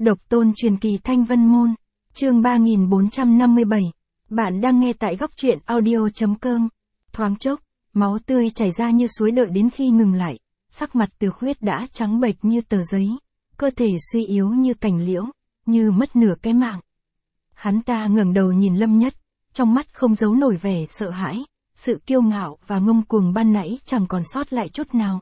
Độc tôn truyền kỳ Thanh Vân Môn, chương 3457. Bạn đang nghe tại góc truyện audio.com. Thoáng chốc, máu tươi chảy ra như suối đợi đến khi ngừng lại, sắc mặt Từ Khuyết đã trắng bệch như tờ giấy, cơ thể suy yếu như cành liễu, như mất nửa cái mạng. Hắn ta ngẩng đầu nhìn Lâm Nhất, trong mắt không giấu nổi vẻ sợ hãi, sự kiêu ngạo và ngông cuồng ban nãy chẳng còn sót lại chút nào.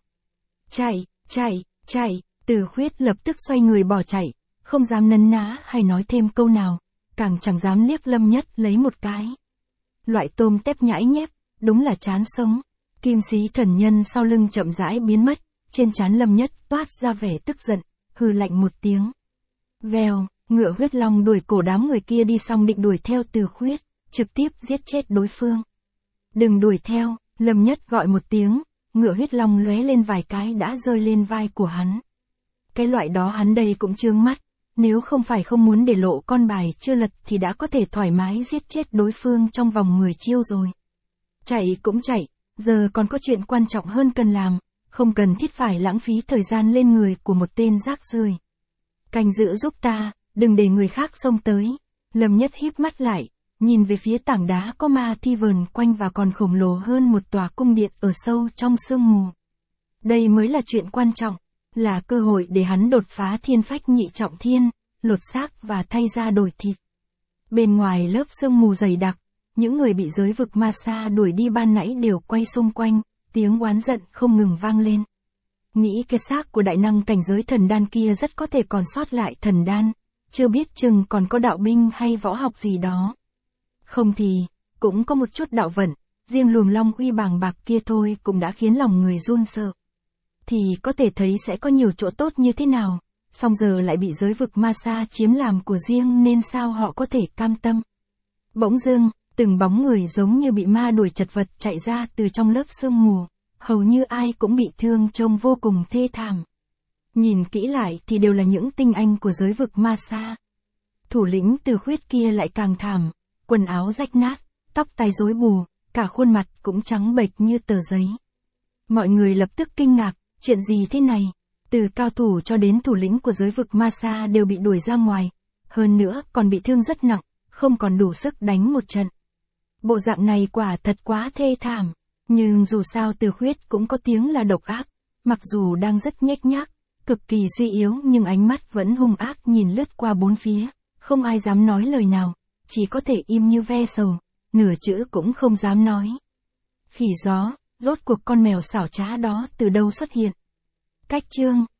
Chạy, Từ Khuyết lập tức xoay người bỏ chạy, không dám nấn ná hay nói thêm câu nào, càng chẳng dám liếc Lâm Nhất lấy một cái. Loại tôm tép nhãi nhép, đúng là chán sống. Kim sĩ thần nhân sau lưng chậm rãi biến mất, trên trán Lâm Nhất toát ra vẻ tức giận, hừ lạnh một tiếng. Vèo, ngựa huyết long đuổi cổ đám người kia đi xong định đuổi theo Từ Khuyết, trực tiếp giết chết đối phương. Đừng đuổi theo, Lâm Nhất gọi một tiếng, ngựa huyết long lóe lên vài cái đã rơi lên vai của hắn. Cái loại đó hắn đây cũng trương mắt, nếu không phải không muốn để lộ con bài chưa lật thì đã có thể thoải mái giết chết đối phương trong vòng 10 chiêu rồi. Chạy cũng chạy, giờ còn có chuyện quan trọng hơn cần làm, không cần thiết phải lãng phí thời gian lên người của một tên rác rưởi. Canh giữ giúp ta, đừng để người khác xông tới. Lâm Nhất híp mắt lại, nhìn về phía tảng đá có ma thi vờn quanh và còn khổng lồ hơn một tòa cung điện ở sâu trong sương mù. Đây mới là chuyện quan trọng, là cơ hội để hắn đột phá thiên phách nhị trọng thiên, lột xác và thay da đổi thịt. Bên ngoài lớp sương mù dày đặc, những người bị giới vực ma sa đuổi đi ban nãy đều quay xung quanh, tiếng oán giận không ngừng vang lên. Nghĩ cái xác của đại năng cảnh giới thần đan kia rất có thể còn sót lại thần đan, chưa biết chừng còn có đạo binh hay võ học gì đó. Không thì, cũng có một chút đạo vận, riêng luồng long uy bàng bạc kia thôi cũng đã khiến lòng người run sợ. Thì có thể thấy sẽ có nhiều chỗ tốt như thế nào, song giờ lại bị giới vực ma sa chiếm làm của riêng nên sao họ có thể cam tâm. Bỗng dưng, từng bóng người giống như bị ma đuổi chật vật chạy ra từ trong lớp sương mù, hầu như ai cũng bị thương trông vô cùng thê thảm. Nhìn kỹ lại thì đều là những tinh anh của giới vực ma sa. Thủ lĩnh Từ Khuyết kia lại càng thảm, quần áo rách nát, tóc tai rối bù, cả khuôn mặt cũng trắng bệch như tờ giấy. Mọi người lập tức kinh ngạc, chuyện gì thế này? Từ cao thủ cho đến thủ lĩnh của giới vực ma sa đều bị đuổi ra ngoài, hơn nữa còn bị thương rất nặng, không còn đủ sức đánh một trận. Bộ dạng này quả thật quá thê thảm, nhưng dù sao Từ Khuyết cũng có tiếng là độc ác, mặc dù đang rất nhếch nhác, cực kỳ suy yếu nhưng ánh mắt vẫn hung ác nhìn lướt qua bốn phía, không ai dám nói lời nào, chỉ có thể im như ve sầu, nửa chữ cũng không dám nói. Khỉ gió, rốt cuộc con mèo xảo trá đó từ đâu xuất hiện? Cách chương